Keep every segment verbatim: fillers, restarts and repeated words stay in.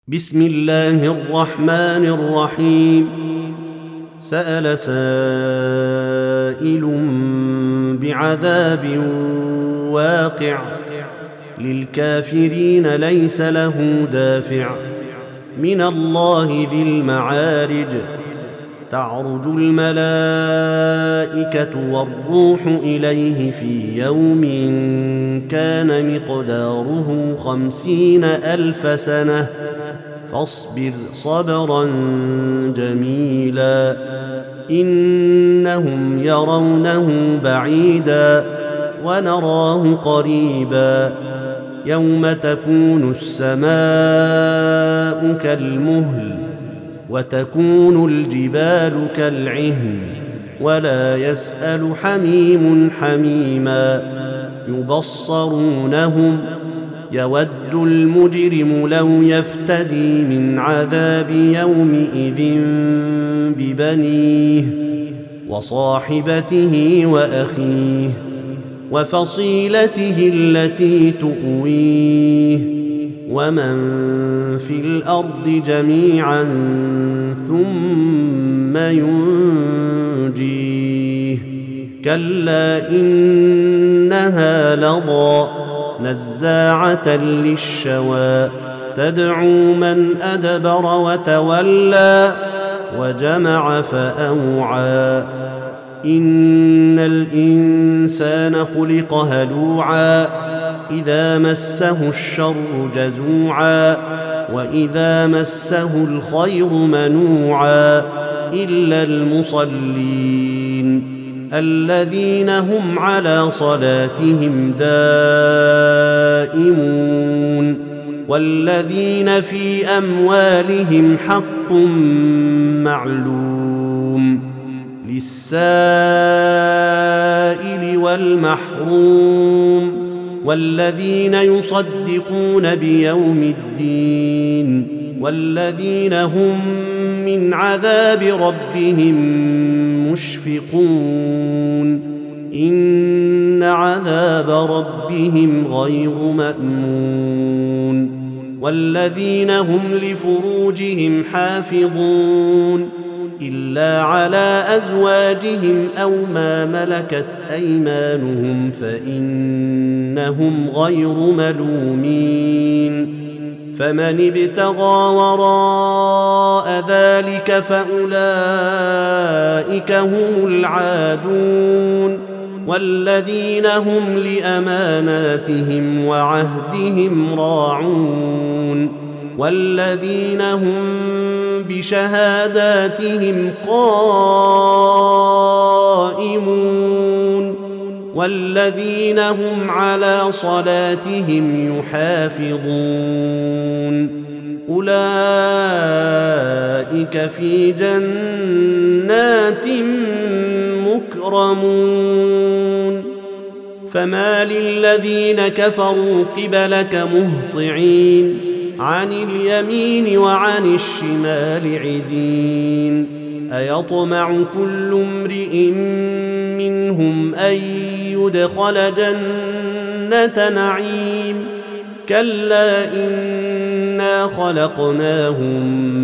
بسم الله الرحمن الرحيم. سأل سائل بعذاب واقع للكافرين ليس له دافع من الله ذي المعارج. تعرج الملائكة والروح إليه في يوم كان مقداره خمسين ألف سنة فاصبر صبرا جميلا إنهم يرونه بعيدا ونراه قريبا يوم تكون السماء كالمهل وتكون الجبال كالعهن ولا يسأل حميم حميما يبصرونهم يود المجرم لو يفتدي من عذاب يومئذ ببنيه وصاحبته وأخيه وفصيلته التي تؤويه ومن في الأرض جميعا ثم ينجيه كلا إنها لظى نزاعة للشوى تدعو من أدبر وتولى وجمع فأوعى إن الإنسان خلق هلوعا إذا مسه الشر جزوعا وإذا مسه الخير منوعا إلا المصلين الذين هم على صلاتهم دائمون والذين في أموالهم حق معلوم للسائل والمحروم والذين يصدقون بيوم الدين والذين هم من عذاب ربهم مشفقون إن عذاب ربهم غير مأمون والذين هم لفروجهم حافظون إلا على أزواجهم أو ما ملكت أيمانهم فإنهم غير ملومين فمن ابتغى وراء ذلك فأولئك هم العادون والذين هم لأماناتهم وعهدهم راعون والذين هم بشهاداتهم قائمون والذين هم على صلاتهم يحافظون أولئك في جنات مكرمون فما للذين كفروا قبلك مهطعين عن اليمين وعن الشمال عزين أيطمع كل امرئ منهم أن يدخل جنة نعيم كلا إنا خلقناهم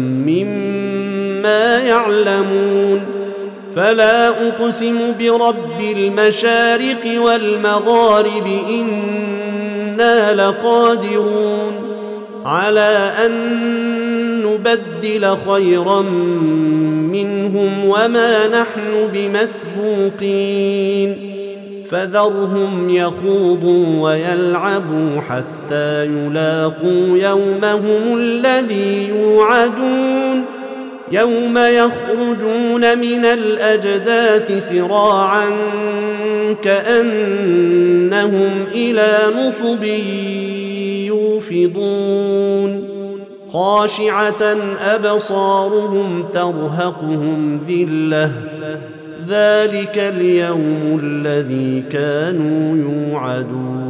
مما يعلمون فلا أقسم برب المشارق والمغارب إنا لقادرون على أن نبدل خيرا منهم وما نحن بمسبوقين فذرهم يخوضوا ويلعبوا حتى يلاقوا يومهم الذي يوعدون يوم يخرجون من الأجداث سراعا كأنهم إلى نصب يوفضون خاشعة أبصارهم ترهقهم ذلة ذلك اليوم الذي كانوا يوعدون